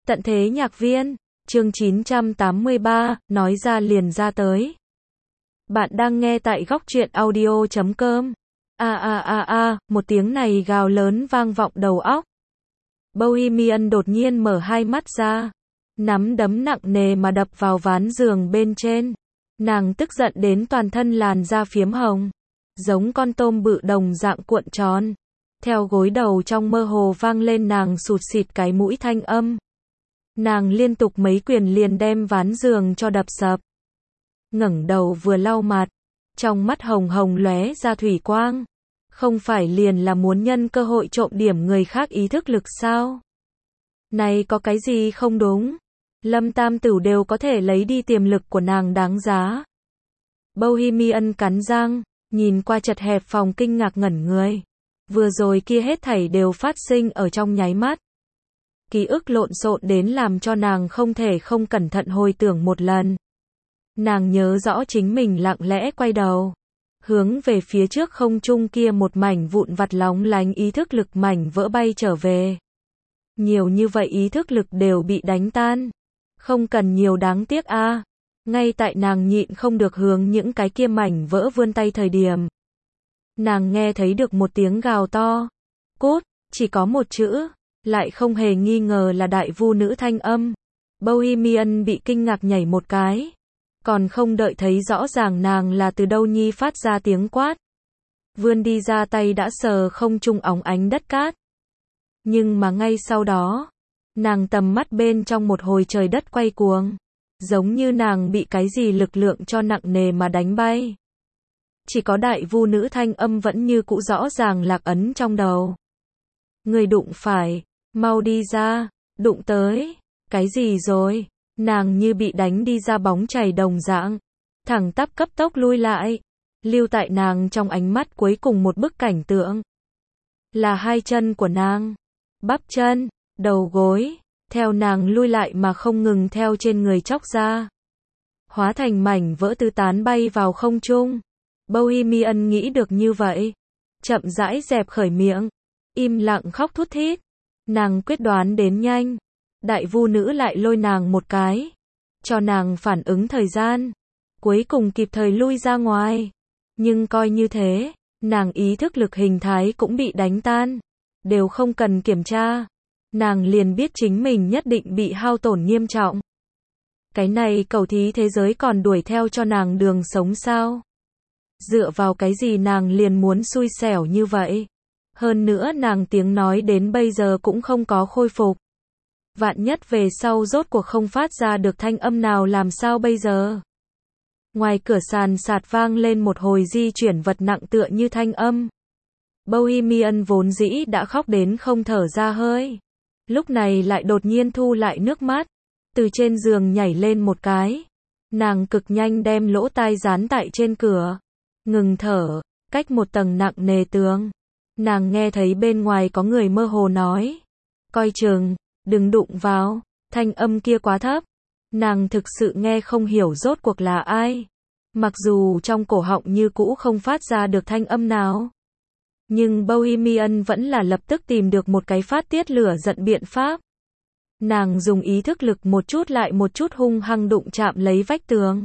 Tận thế nhạc viên, chương 983, nói ra liền ra tới. Bạn đang nghe tại góc truyện audio.com. Một tiếng này gào lớn vang vọng đầu óc. Bohemian đột nhiên mở hai mắt ra, nắm đấm nặng nề mà đập vào ván giường bên trên. Nàng tức giận đến toàn thân làn da phiếm hồng, giống con tôm bự đồng dạng cuộn tròn. Theo gối đầu trong mơ hồ vang lên nàng sụt sịt cái mũi thanh âm. Nàng liên tục mấy quyền liền đem ván giường cho đập sập. Ngẩng đầu vừa lau mặt, trong mắt hồng hồng lóe ra thủy quang. Không phải liền là muốn nhân cơ hội trộm điểm người khác ý thức lực sao? Này có cái gì không đúng? Lâm Tam Tửu đều có thể lấy đi tiềm lực của nàng đáng giá. Bohemian cắn răng, nhìn qua chật hẹp phòng kinh ngạc ngẩn người. Vừa rồi kia hết thảy đều phát sinh ở trong nháy mắt. Ký ức lộn xộn đến làm cho nàng không thể không cẩn thận hồi tưởng một lần. Nàng nhớ rõ chính mình lặng lẽ quay đầu, hướng về phía trước không trung kia một mảnh vụn vặt lóng lánh ý thức lực mảnh vỡ bay trở về. Nhiều như vậy ý thức lực đều bị đánh tan. Không cần nhiều đáng tiếc a. Ngay tại nàng nhịn không được hướng những cái kia mảnh vỡ vươn tay thời điểm. Nàng nghe thấy được một tiếng gào to. Cút, chỉ có một chữ, lại không hề nghi ngờ là đại vu nữ thanh âm. Bohemian bị kinh ngạc nhảy một cái. Còn không đợi thấy rõ ràng nàng là từ đâu nhi phát ra tiếng quát. Vươn đi ra tay đã sờ không trung óng ánh đất cát. Nhưng mà ngay sau đó, nàng tầm mắt bên trong một hồi trời đất quay cuồng. Giống như nàng bị cái gì lực lượng cho nặng nề mà đánh bay. Chỉ có đại vu nữ thanh âm vẫn như cũ rõ ràng lạc ấn trong đầu. Người đụng phải, mau đi ra, đụng tới, cái gì rồi, nàng như bị đánh đi ra bóng chảy đồng dạng, thẳng tắp cấp tốc lui lại, lưu tại nàng trong ánh mắt cuối cùng một bức cảnh tượng. Là hai chân của nàng, bắp chân, đầu gối, theo nàng lui lại mà không ngừng theo trên người chóc ra. Hóa thành mảnh vỡ tứ tán bay vào không trung. Bohemian nghĩ được như vậy, chậm rãi dẹp khởi miệng, im lặng khóc thút thít. Nàng quyết đoán đến nhanh, đại vu nữ lại lôi nàng một cái, cho nàng phản ứng thời gian, cuối cùng kịp thời lui ra ngoài. Nhưng coi như thế, nàng ý thức lực hình thái cũng bị đánh tan, đều không cần kiểm tra, nàng liền biết chính mình nhất định bị hao tổn nghiêm trọng. Cái này cầu thí thế giới còn đuổi theo cho nàng đường sống sao? Dựa vào cái gì nàng liền muốn xui xẻo như vậy? Hơn nữa nàng tiếng nói đến bây giờ cũng không có khôi phục. Vạn nhất về sau rốt cuộc không phát ra được thanh âm nào làm sao bây giờ? Ngoài cửa sàn sạt vang lên một hồi di chuyển vật nặng tựa như thanh âm. Bohemian vốn dĩ đã khóc đến không thở ra hơi. Lúc này lại đột nhiên thu lại nước mắt. Từ trên giường nhảy lên một cái. Nàng cực nhanh đem lỗ tai dán tại trên cửa. Ngừng thở, cách một tầng nặng nề tường. Nàng nghe thấy bên ngoài có người mơ hồ nói. Coi chừng, đừng đụng vào, thanh âm kia quá thấp. Nàng thực sự nghe không hiểu rốt cuộc là ai. Mặc dù trong cổ họng như cũ không phát ra được thanh âm nào. Nhưng Bohemian vẫn là lập tức tìm được một cái phát tiết lửa giận biện pháp. Nàng dùng ý thức lực một chút lại một chút hung hăng đụng chạm lấy vách tường.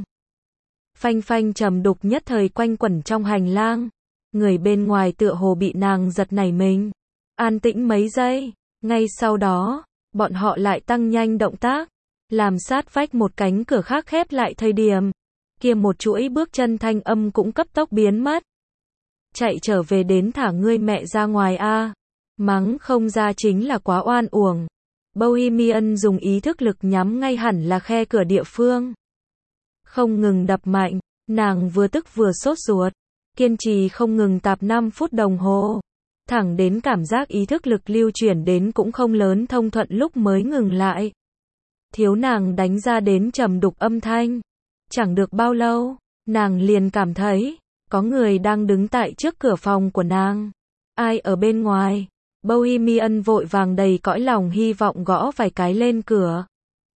Phanh phanh trầm đục nhất thời quanh quẩn trong hành lang. Người bên ngoài tựa hồ bị nàng giật nảy mình. An tĩnh mấy giây, ngay sau đó, bọn họ lại tăng nhanh động tác. Làm sát vách một cánh cửa khác khép lại thời điểm. Kia một chuỗi bước chân thanh âm cũng cấp tốc biến mất. Chạy trở về đến thả ngươi mẹ ra ngoài a. Mắng không ra chính là quá oan uổng. Bohemian dùng ý thức lực nhắm ngay hẳn là khe cửa địa phương. Không ngừng đập mạnh, nàng vừa tức vừa sốt ruột, kiên trì không ngừng tạp 5 phút đồng hồ. Thẳng đến cảm giác ý thức lực lưu chuyển đến cũng không lớn thông thuận lúc mới ngừng lại. Thiếu nàng đánh ra đến trầm đục âm thanh. Chẳng được bao lâu, nàng liền cảm thấy, có người đang đứng tại trước cửa phòng của nàng. Ai ở bên ngoài? Bohemian vội vàng đầy cõi lòng hy vọng gõ vài cái lên cửa.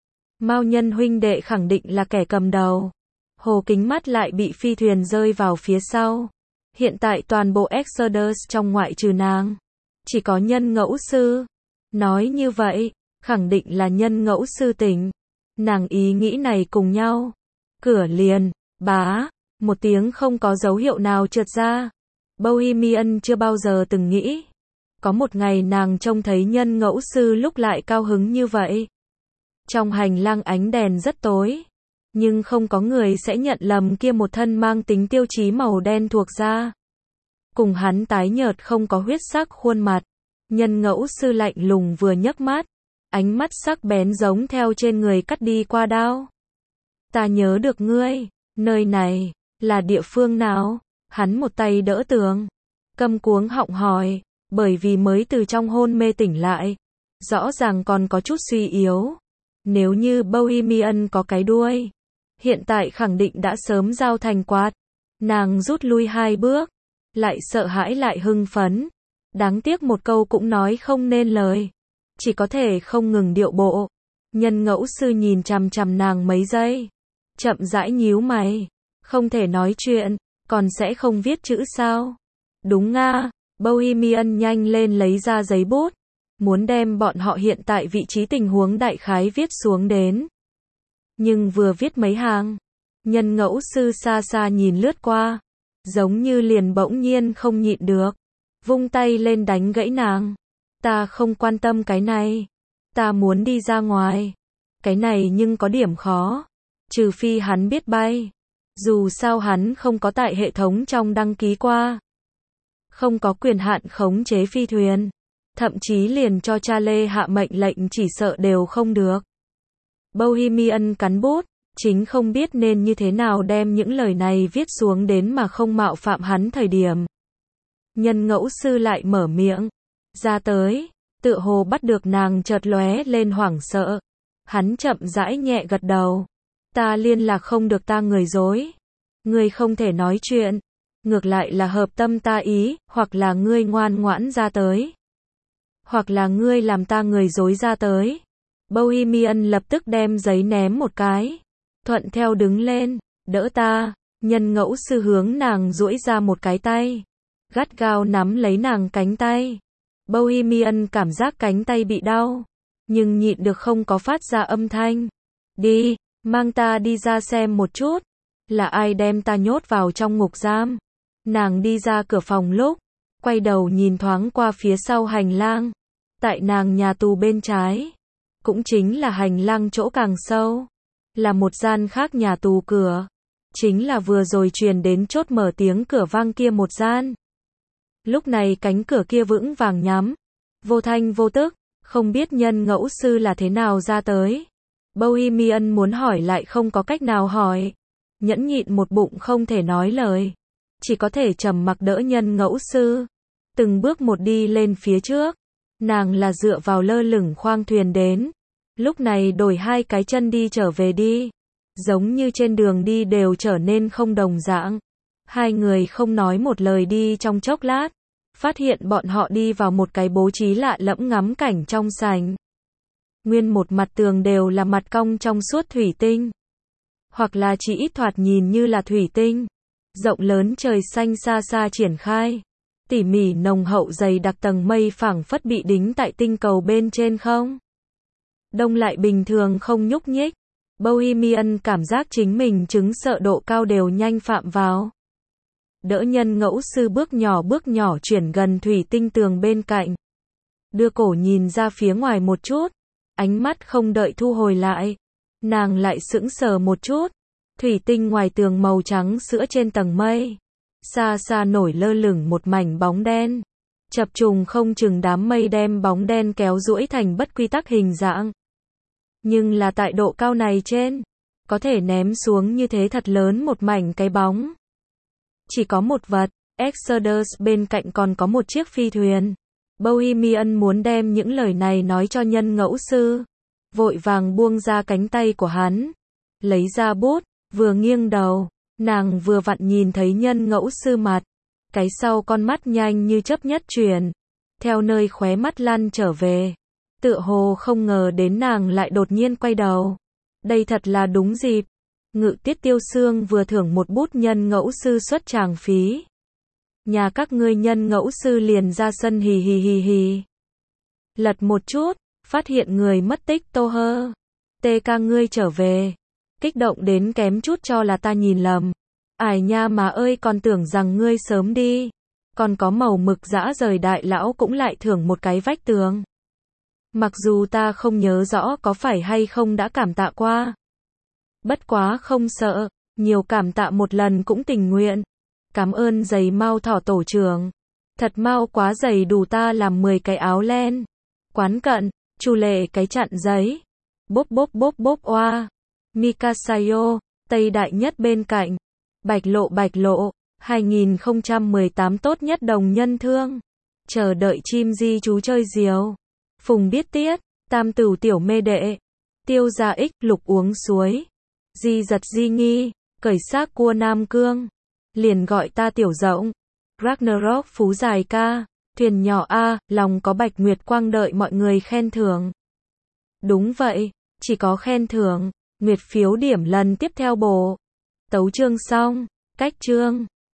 Mao Nhân huynh đệ khẳng định là kẻ cầm đầu. Hồ Kính mắt lại bị phi thuyền rơi vào phía sau. Hiện tại toàn bộ Exodus trong ngoại trừ nàng, chỉ có Nhân Ngẫu Sư. Nói như vậy, khẳng định là nhân ngẫu sư tỉnh. Nàng ý nghĩ này cùng nhau. Cửa liền, bá, một tiếng không có dấu hiệu nào trượt ra. Bohemian chưa bao giờ từng nghĩ. Có một ngày nàng trông thấy nhân ngẫu sư lúc lại cao hứng như vậy. Trong hành lang ánh đèn rất tối. Nhưng không có người sẽ nhận lầm kia một thân mang tính tiêu chí màu đen thuộc ra. Cùng hắn tái nhợt không có huyết sắc khuôn mặt. Nhân ngẫu sư lạnh lùng vừa nhấc mắt. Ánh mắt sắc bén giống theo trên người cắt đi qua đao. Ta nhớ được ngươi, nơi này, là địa phương nào? Hắn một tay đỡ tường. Câm cuống họng hỏi, bởi vì mới từ trong hôn mê tỉnh lại. Rõ ràng còn có chút suy yếu. Nếu như Bohemian có cái đuôi, hiện tại khẳng định đã sớm giao thành quạt. Nàng rút lui 2 bước, lại sợ hãi lại hưng phấn. Đáng tiếc một câu cũng nói không nên lời. Chỉ có thể không ngừng điệu bộ. Nhân ngẫu sư nhìn chằm chằm nàng mấy giây. Chậm rãi nhíu mày. Không thể nói chuyện, còn sẽ không viết chữ sao? Đúng nga. Bohemian nhanh lên lấy ra giấy bút. Muốn đem bọn họ hiện tại vị trí tình huống đại khái viết xuống đến. Nhưng vừa viết mấy hàng, nhân ngẫu sư xa xa nhìn lướt qua. Giống như liền bỗng nhiên không nhịn được. Vung tay lên đánh gãy nàng. Ta không quan tâm cái này. Ta muốn đi ra ngoài. Cái này nhưng có điểm khó. Trừ phi hắn biết bay. Dù sao hắn không có tại hệ thống trong đăng ký qua. Không có quyền hạn khống chế phi thuyền. Thậm chí liền cho cha Lê hạ mệnh lệnh chỉ sợ đều không được. Bohemian cắn bút. Chính không biết nên như thế nào đem những lời này viết xuống đến mà không mạo phạm hắn thời điểm. Nhân ngẫu sư lại mở miệng. Ra tới. Tựa hồ bắt được nàng chợt lóe lên hoảng sợ. Hắn chậm rãi nhẹ gật đầu. Ta liên lạc không được ta người dối. Ngươi không thể nói chuyện. Ngược lại là hợp tâm ta ý, hoặc là ngươi ngoan ngoãn ra tới. Hoặc là ngươi làm ta người dối ra tới. Bohemian lập tức đem giấy ném một cái. Thuận theo đứng lên, đỡ ta. Nhân ngẫu sư hướng nàng duỗi ra một cái tay. Gắt gao nắm lấy nàng cánh tay. Bohemian cảm giác cánh tay bị đau. Nhưng nhịn được không có phát ra âm thanh. Đi, mang ta đi ra xem một chút. Là ai đem ta nhốt vào trong ngục giam? Nàng đi ra cửa phòng lúc. Quay đầu nhìn thoáng qua phía sau hành lang. Tại nàng nhà tù bên trái. Cũng chính là hành lang chỗ càng sâu. Là một gian khác nhà tù cửa. Chính là vừa rồi truyền đến chốt mở tiếng cửa vang kia một gian. Lúc này cánh cửa kia vững vàng nhắm. Vô thanh vô tức. Không biết nhân ngẫu sư là thế nào ra tới. Bohemian muốn hỏi lại không có cách nào hỏi. Nhẫn nhịn một bụng không thể nói lời. Chỉ có thể trầm mặc đỡ nhân ngẫu sư. Từng bước một đi lên phía trước. Nàng là dựa vào lơ lửng khoang thuyền đến. Lúc này đổi 2 cái chân đi trở về đi. Giống như trên đường đi đều trở nên không đồng dạng. 2 người không nói một lời đi trong chốc lát. Phát hiện bọn họ đi vào một cái bố trí lạ lẫm ngắm cảnh trong sảnh. Nguyên một mặt tường đều là mặt cong trong suốt thủy tinh. Hoặc là chỉ ít thoạt nhìn như là thủy tinh. Rộng lớn trời xanh xa xa triển khai. Tỉ mỉ nồng hậu dày đặc tầng mây phảng phất bị đính tại tinh cầu bên trên không. Đông lại bình thường không nhúc nhích. Bohemian cảm giác chính mình chứng sợ độ cao đều nhanh phạm vào. Đỡ nhân ngẫu sư bước nhỏ chuyển gần thủy tinh tường bên cạnh. Đưa cổ nhìn ra phía ngoài một chút. Ánh mắt không đợi thu hồi lại. Nàng lại sững sờ một chút. Thủy tinh ngoài tường màu trắng sữa trên tầng mây. Xa xa nổi lơ lửng một mảnh bóng đen. Chập trùng không chừng đám mây đem bóng đen kéo duỗi thành bất quy tắc hình dạng. Nhưng là tại độ cao này trên. Có thể ném xuống như thế thật lớn một mảnh cái bóng. Chỉ có một vật. Exodus bên cạnh còn có một chiếc phi thuyền. Bohemian muốn đem những lời này nói cho nhân ngẫu sư. Vội vàng buông ra cánh tay của hắn. Lấy ra bút. Vừa nghiêng đầu. Nàng vừa vặn nhìn thấy nhân ngẫu sư mặt. Cái sau con mắt nhanh như chớp nhất chuyển. Theo nơi khóe mắt lăn trở về. Tựa hồ không ngờ đến nàng lại đột nhiên quay đầu. Đây thật là đúng dịp. Ngự tiết tiêu xương vừa thưởng một bút nhân ngẫu sư xuất tràng phí. Nhà các ngươi nhân ngẫu sư liền ra sân hì hì hì hì. Lật một chút. Phát hiện người mất tích Tô Hơ. TK ngươi trở về. Kích động đến kém chút cho là ta nhìn lầm. Ải nha má ơi, còn tưởng rằng ngươi sớm đi. Còn có màu mực dã rời đại lão cũng lại thưởng một cái vách tường. Mặc dù ta không nhớ rõ có phải hay không đã cảm tạ qua. Bất quá không sợ, nhiều cảm tạ một lần cũng tình nguyện. Cảm ơn giày mau thỏ tổ trưởng. Thật mau quá giày đủ ta làm 10 cái áo len. Quán cận, Chu Lệ cái chặn giấy. Bốp bốp bốp bốp oa. Mikasayo, Tây Đại Nhất bên cạnh. Bạch lộ, 2018 tốt nhất đồng nhân thương. Chờ đợi chim di chú chơi diều. Phùng biết tiết, tam tửu tiểu mê đệ. Tiêu gia ích, lục uống suối. Di giật di nghi, cởi xác cua Nam Cương. Liền gọi ta tiểu rộng. Ragnarok phú dài ca. Thuyền nhỏ A, lòng có Bạch Nguyệt Quang đợi mọi người khen thưởng. Đúng vậy, chỉ có khen thưởng. Nguyệt phiếu điểm lần tiếp theo bộ. Tấu chương xong, cách chương.